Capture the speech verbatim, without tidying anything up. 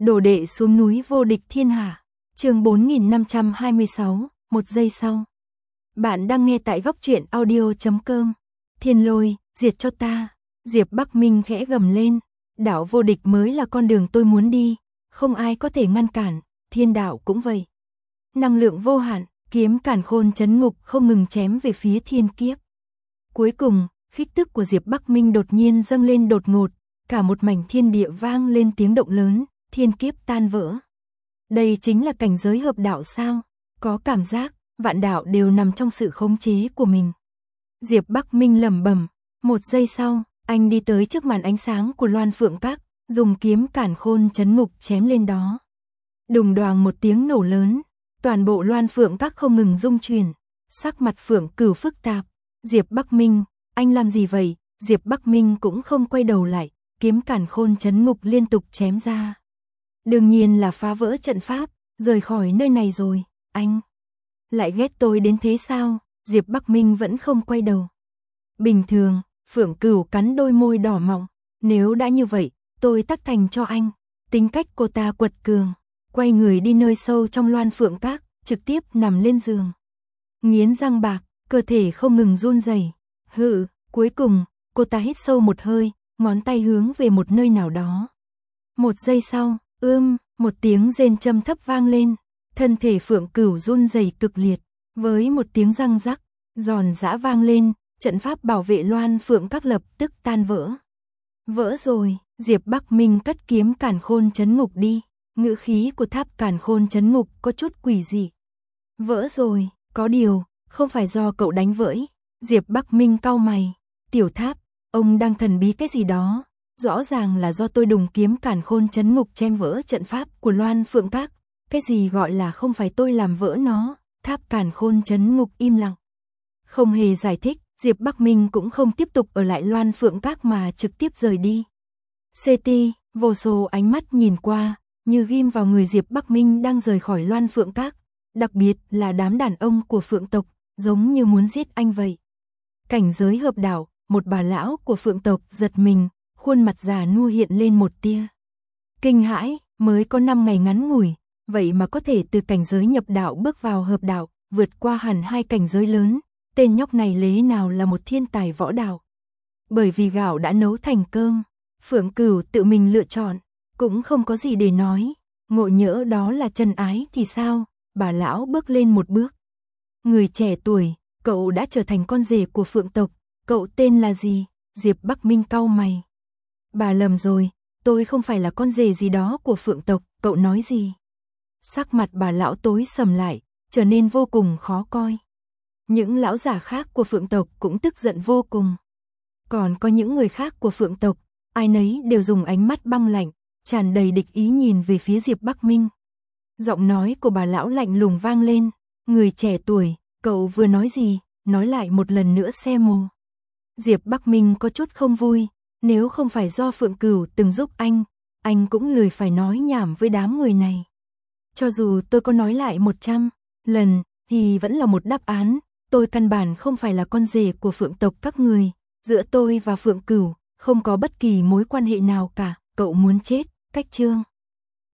Đồ đệ xuống núi vô địch thiên hạ. Chương bốn nghìn năm trăm hai mươi sáu, một giây sau. Bạn đang nghe tại góc truyện audio chấm com. Thiên Lôi, diệt cho ta. Diệp Bắc Minh khẽ gầm lên, đạo vô địch mới là con đường tôi muốn đi, không ai có thể ngăn cản, thiên đạo cũng vậy. Năng lượng vô hạn, kiếm càn khôn chấn ngục không ngừng chém về phía thiên kiếp. Cuối cùng, khí tức của Diệp Bắc Minh đột nhiên dâng lên đột ngột, cả một mảnh thiên địa vang lên tiếng động lớn, thiên kiếp tan vỡ. Đây chính là cảnh giới hợp đạo sao? Có cảm giác, vạn đạo đều nằm trong sự khống chế của mình. Diệp Bắc Minh lẩm bẩm, một giây sau, anh đi tới trước màn ánh sáng của Loan Phượng Các, dùng kiếm càn khôn chấn ngục chém lên đó. Đùng đoàng một tiếng nổ lớn, toàn bộ Loan Phượng Các không ngừng rung chuyển, sắc mặt Phượng Cửu phức tạp. Diệp Bắc Minh, anh làm gì vậy? Diệp Bắc Minh cũng không quay đầu lại, kiếm càn khôn chấn ngục liên tục chém ra. Đương nhiên là phá vỡ trận pháp, rời khỏi nơi này rồi, anh lại ghét tôi đến thế sao? Diệp Bắc Minh vẫn không quay đầu. Bình thường, Phượng Cửu cắn đôi môi đỏ mọng, nếu đã như vậy, tôi tắc thành cho anh. Tính cách cô ta quật cường, quay người đi nơi sâu trong Loan Phượng Các, trực tiếp nằm lên giường. Nghiến răng bạc, cơ thể không ngừng run rẩy. Hự, cuối cùng, cô ta hít sâu một hơi, ngón tay hướng về một nơi nào đó. Một giây sau, ưm, một tiếng rên trầm thấp vang lên, thân thể Phượng Cửu run rẩy cực liệt, với một tiếng răng rắc, giòn giã vang lên, trận pháp bảo vệ Loan Phượng Các lập tức tan vỡ. Vỡ rồi, Diệp Bắc Minh cất kiếm càn khôn chấn ngục đi, ngữ khí của tháp càn khôn chấn ngục có chút quỷ dị. Vỡ rồi, có điều, không phải do cậu đánh vỡ. Diệp Bắc Minh cau mày, tiểu tháp, ông đang thần bí cái gì đó, rõ ràng là do tôi đùng kiếm càn khôn chấn ngục chém vỡ trận pháp của Loan Phượng Các, cái gì gọi là không phải tôi làm vỡ nó? Tháp càn khôn chấn ngục im lặng, không hề giải thích. Diệp Bắc Minh cũng không tiếp tục ở lại Loan Phượng Các mà trực tiếp rời đi. xê tê, vô số ánh mắt nhìn qua, như ghim vào người Diệp Bắc Minh đang rời khỏi Loan Phượng Các, đặc biệt là đám đàn ông của Phượng tộc, giống như muốn giết anh vậy. Cảnh giới hợp đạo, một bà lão của Phượng tộc giật mình, khuôn mặt già nua hiện lên một tia kinh hãi, mới có năm ngày ngắn ngủi, vậy mà có thể từ cảnh giới nhập đạo bước vào hợp đạo, vượt qua hẳn hai cảnh giới lớn. Tên nhóc này lẽ nào là một thiên tài võ đạo. Bởi vì gạo đã nấu thành cơm, Phượng Cửu tự mình lựa chọn, cũng không có gì để nói. Ngộ nhỡ đó là chân ái thì sao? Bà lão bước lên một bước. Người trẻ tuổi, cậu đã trở thành con rể của Phượng tộc, cậu tên là gì? Diệp Bắc Minh cau mày. Bà lầm rồi, tôi không phải là con rể gì đó của Phượng tộc, cậu nói gì? Sắc mặt bà lão tối sầm lại, trở nên vô cùng khó coi. Những lão giả khác của Phượng tộc cũng tức giận vô cùng. Còn có những người khác của Phượng tộc, ai nấy đều dùng ánh mắt băng lạnh, tràn đầy địch ý nhìn về phía Diệp Bắc Minh. Giọng nói của bà lão lạnh lùng vang lên, người trẻ tuổi, cậu vừa nói gì, nói lại một lần nữa xem mồ. Diệp Bắc Minh có chút không vui, nếu không phải do Phượng Cửu từng giúp anh, anh cũng lười phải nói nhảm với đám người này. Cho dù tôi có nói lại một trăm lần, thì vẫn là một đáp án. Tôi căn bản không phải là con rể của Phượng tộc các người, giữa tôi và Phượng Cửu không có bất kỳ mối quan hệ nào cả, cậu muốn chết, cách chương.